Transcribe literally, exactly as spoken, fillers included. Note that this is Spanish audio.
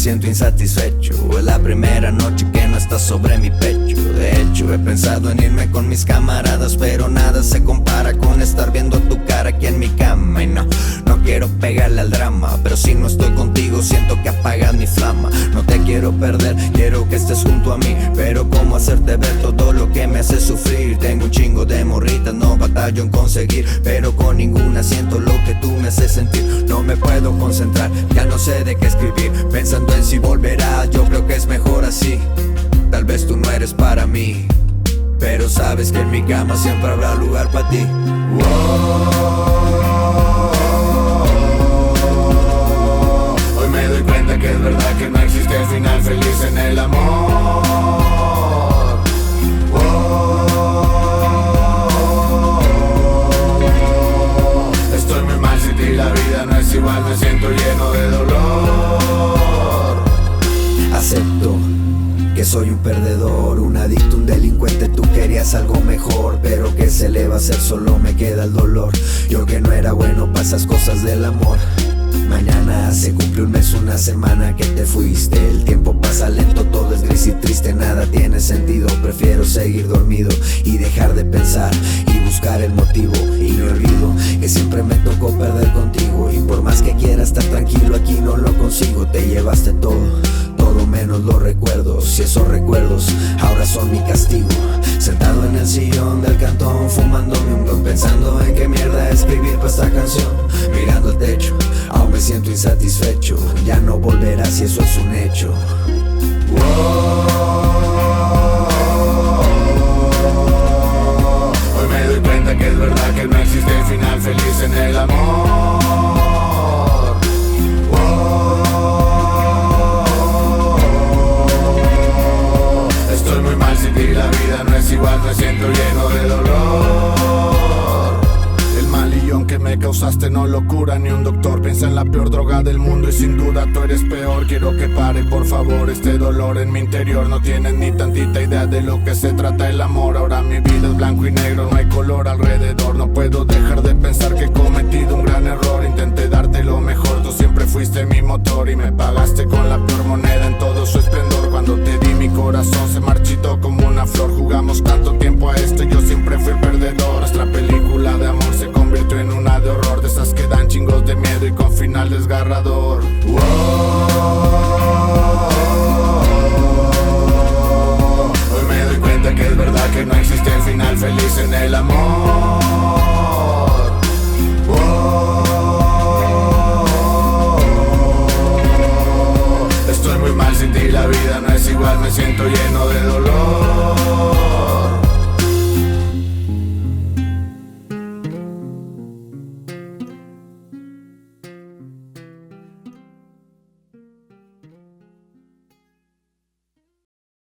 siento insatisfecho. Es la primera noche que no estás sobre mi pecho. De hecho he pensado en irme con mis camaradas, pero nada se compara con estar viendo tu cara aquí en mi cama. Y no, no quiero pegarle al drama, pero si no estoy contigo siento que apagas mi flama. No te quiero perder, quiero que estés junto a mí, pero cómo hacerte ver todo lo que me hace sufrir. Tengo un chingo de morritas, no batallo en conseguir, pero con ninguna siento lo que tú me haces sentir. No me puedo concentrar, ya no sé de qué escribir, pensando en si volverás, yo creo que es mejor así. Tal vez tú no eres para mí, pero sabes que en mi cama siempre habrá lugar para ti. Hoy me doy cuenta que es verdad que no existe el final feliz en el amor. Estoy muy mal sin ti, la vida no es igual, me siento lleno de dolor. Acepto que soy un perdedor, un adicto, un delincuente. Tú querías algo mejor, pero ¿qué se le va a hacer? Solo me queda el dolor. Yo que no era bueno para esas cosas del amor. Mañana se cumple un mes, una semana que te fuiste. El tiempo pasa lento, todo es gris y triste, nada tiene sentido. Prefiero seguir dormido y dejar de pensar y buscar el motivo. Y no olvido que siempre me tocó perder contigo, y por más que quiera estar tranquilo aquí no lo consigo. Te llevaste todo, todo menos los recuerdos, y esos recuerdos ahora son mi castigo. Sentado en el sillón del cantón, fumándome un blunt, pensando en qué mierda escribir para esta canción. Mirando el techo, aún me siento insatisfecho. Ya no volverás y eso es un hecho. Hoy me doy cuenta que es verdad que no existe el final feliz en el amor. Estoy muy mal sin ti, la vida no es igual, me siento lleno de dolor. El malillón que me causaste no lo cura ni un doctor. Piensa en la peor droga del mundo y sin duda tú eres peor. Quiero que pare por favor este dolor en mi interior. No tienes ni tantita idea de lo que se trata el amor. Ahora mi vida es blanco y negro, no hay color alrededor. No puedo dejar de pensar que he cometido un gran error. Intenté darte lo mejor, tú siempre fuiste mi motor, y me pagaste con la peor moneda en todo su esplendor. Cuando te di mi corazón se marchitó como una flor. Jugamos tanto tiempo a esto y yo siempre fui perdedor. Nuestra película de amor se convirtió en una de horror, de esas que dan chingos de miedo y con final desgarrador. Wow. Hoy me doy cuenta que es verdad que no existe el final feliz en el amor.